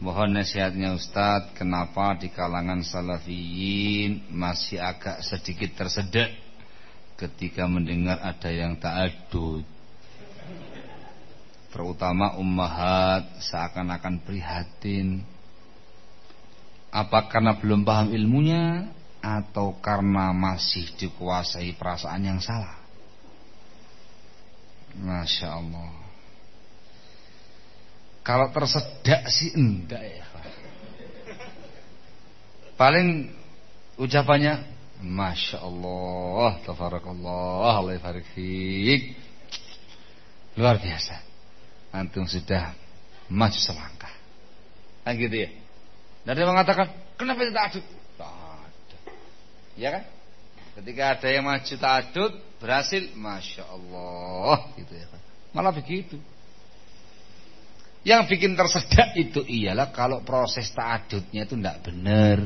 Mohon nasihatnya Ustadz, kenapa di kalangan salafiyin masih agak sedikit tersedak ketika mendengar ada yang ta'adud, terutama ummahat seakan-akan prihatin. Apa karena belum paham ilmunya atau karena masih dikuasai perasaan yang salah? Masya Allah. Kalau tersedak sih enggak ya. Paling ucapannya Masya Allah, tabarakallah, Allah barik fiik. Luar biasa. Antum sudah maju selangkah. Kan gitu ya. Dan dia mengatakan, kenapa tidak adut? Tak ada. Ya kan? Ketika ada yang maju ta'adud, berhasil, Masya Allah, gitu ya kan. Malah begitu. Yang bikin tersedak itu ialah kalau proses ta'adudnya itu tidak benar.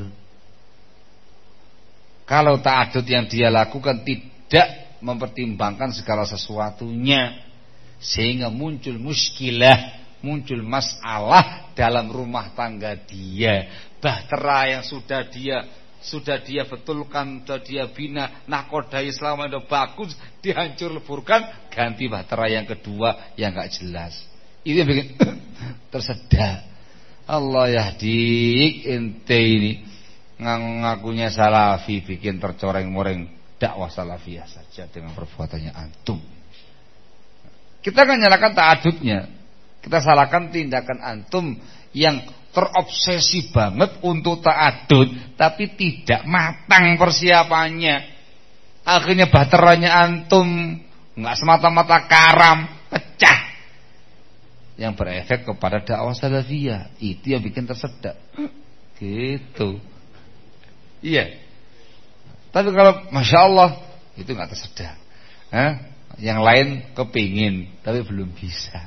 Kalau ta'adud yang dia lakukan tidak mempertimbangkan segala sesuatunya, sehingga muncul muskilah, muncul masalah dalam rumah tangga dia. Bahtera yang sudah dia betulkan, sudah dia bina, nakodai selama itu bagus, dihancur leburkan, ganti bahtera yang kedua yang gak jelas. Itu yang bikin tersedak. Allah yahdik ente ini ngakunya salafi, bikin tercoreng-moreng dakwah salafiyah saja dengan perbuatannya antum. Kita kan nyalakan ta'adudnya, kita salahkan tindakan antum yang terobsesi banget untuk ta'adud, tapi tidak matang persiapannya. Akhirnya baterainya antum nggak semata-mata karam, pecah, yang berefek kepada dakwah salafiyah. Itu yang bikin tersedak. Gitu. Iya. Tapi kalau Masya Allah, itu nggak tersedak. Yang lain kepingin tapi belum bisa.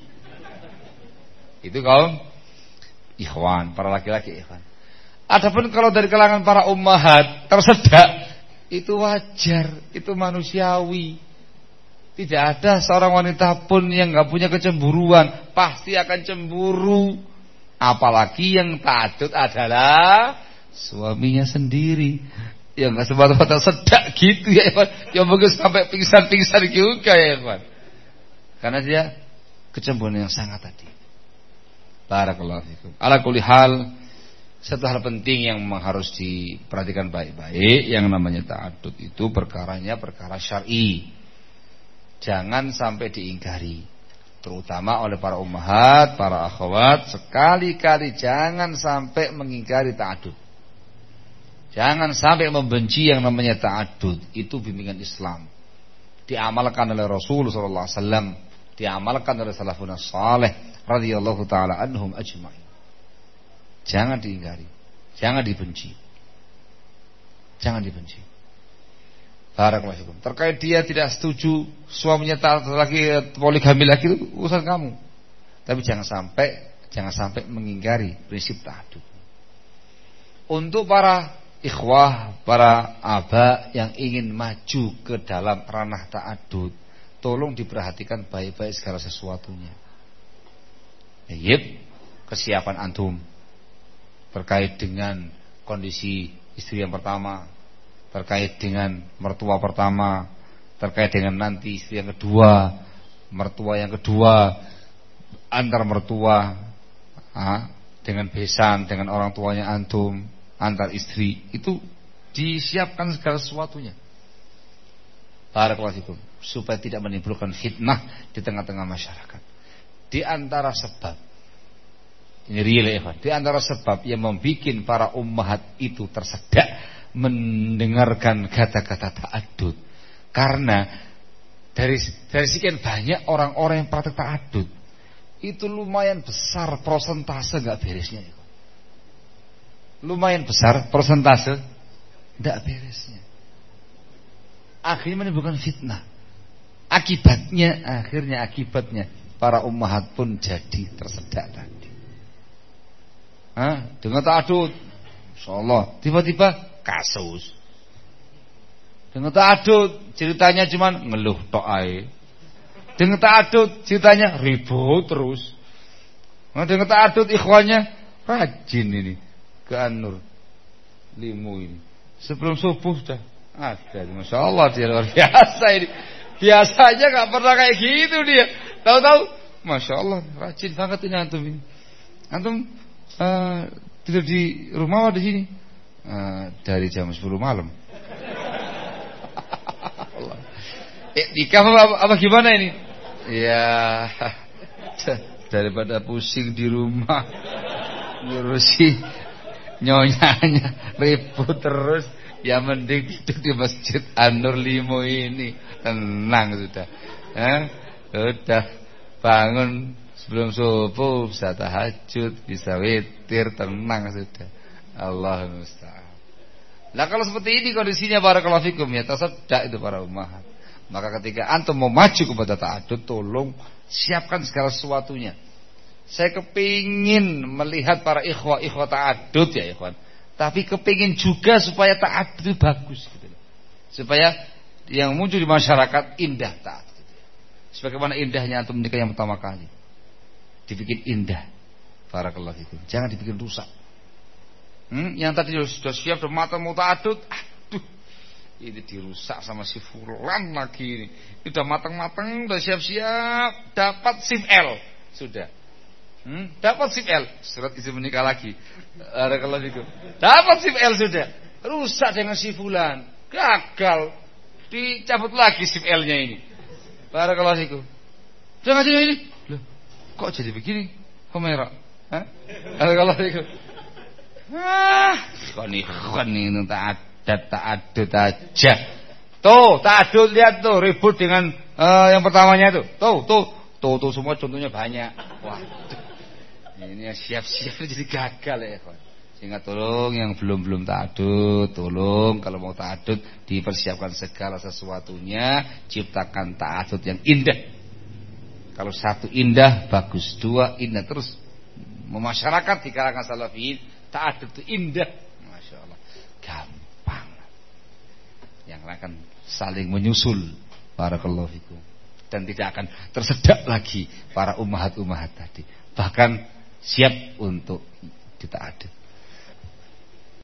Itu kaum ikhwan, para laki-laki ikhwan. Adapun kalau dari kalangan para ummahat tersedak, itu wajar, itu manusiawi. Tidak ada seorang wanita pun yang gak punya kecemburuan, pasti akan cemburu. Apalagi yang ta'adud adalah suaminya sendiri, yang gak semata-mata sedak gitu ya ikhwan. Yang mungkin sampai pingsan-pingsan juga ya ikhwan. Karena dia kecemburuan yang sangat tadi. Barakallahu fikum. Ala kulli hal, satu hal penting yang harus diperhatikan baik-baik, yang namanya ta'adud itu perkaranya perkara syar'i. Jangan sampai diingkari, terutama oleh para ummahat, para akhwat. Sekali-kali jangan sampai mengingkari ta'adud. Jangan sampai membenci yang namanya ta'adud. Itu bimbingan Islam, diamalkan oleh Rasulullah sallallahu alaihi wasallam, diamalkan oleh salafun salih radhiyallahu taala anhum ajma'in. Jangan diingkari, jangan dibenci. Jangan dibenci. Barakallahu fikum. Terkait dia tidak setuju suaminya lagi poligami lagi, itu urusan kamu. Tapi jangan sampai mengingkari prinsip ta'adud. Untuk para ikhwah, para aba yang ingin maju ke dalam ranah ta'adud, tolong diperhatikan baik-baik segala sesuatunya. Kesiapan antum terkait dengan kondisi istri yang pertama, terkait dengan mertua pertama, terkait dengan nanti istri yang kedua, mertua yang kedua, antar mertua dengan besan, dengan orang tuanya antum, antar istri, itu disiapkan segala sesuatunya. Barakallahu fikum, supaya tidak menimbulkan fitnah di tengah-tengah masyarakat. Di antara sebab, ini real ya, di antara sebab yang membuat para ummahat itu tersedak mendengarkan kata-kata ta'adud, karena dari sekian banyak orang-orang yang praktek ta'adud, itu lumayan besar persentase gak beresnya. Lumayan besar persentase gak beresnya. Akhirnya menimbulkan fitnah. Akibatnya para ummahat pun jadi tersedak tadi. Dengan ta'adud, insyaallah tiba-tiba kasus. Dengan ta'adud ceritanya cuman ngeluh tok ae. Dengan ta'adud ceritanya ribut terus. Dengan ta'adud ikhwannya rajin ini ke An-Nur Limo ini. Sebelum subuh sudah ada. Masya Allah dia luar biasa ini. Biasanya nggak pernah kayak gitu dia. Tahu-tahu, Masya Allah rajin banget ini antum ini. Antum tidur di rumah atau di sini? Dari jam 10 malam. Nikah apa gimana ini? Ya daripada pusing di rumah ngurusi nyonyanya ribut terus, ya mending tidur di Masjid An-Nur Limo ini. Tenang sudah. Udah bangun sebelum subuh, bisa tahajud, bisa witir, tenang sudah. Allahumma musta'an. Nah kalau seperti ini kondisinya barakallahu fikum ya, tasaddaq itu para ummahat. Maka ketika antum mau maju kepada ta'adud, tolong siapkan segala sesuatunya. Saya kepingin melihat para ikhwah ta'adud ya ikhwan. Tapi kepingin juga supaya ta'adud itu bagus gitu. Supaya yang muncul di masyarakat indah ta'adud gitu. Sebagaimana indahnya antum menikah yang pertama kali. Dibikin indah. Barakallahu fikum. Jangan dibikin rusak. Yang tadi sudah siap, sudah matang mau ta'adud, aduh, ini dirusak sama si fulan lagi ini. Udah matang-matang, udah siap-siap, dapat SIM L sudah. Dapat SIM L, surat izin menikah lagi. Barakallahu fikum. Dapat SIM L sudah, rusak dengan si fulan, gagal, dicabut lagi SIM L-nya ini. Barakallahu fikum. Jangan jadi ini. Loh, kok jadi begini? Kok merah? Barakallahu fikum. Kon ini ta'adud aja. Tuh, ta'adud lihat tuh ribut dengan yang pertamanya tuh. Tuh semua contohnya banyak. Wah. Ini siap-siap jadi gagal ya, kawan. Sehingga tolong yang belum ta'adud, tolong kalau mau ta'adud dipersiapkan segala sesuatunya, ciptakan ta'adud yang indah. Kalau satu indah bagus, dua indah terus memasyarakat di kalangan salafiyin. Ta'adud itu indah, Masya Allah, gampang. Yang akan saling menyusul, barakallahu fikum, dan tidak akan tersedak lagi para ummahat tadi. Bahkan siap untuk dita'adud.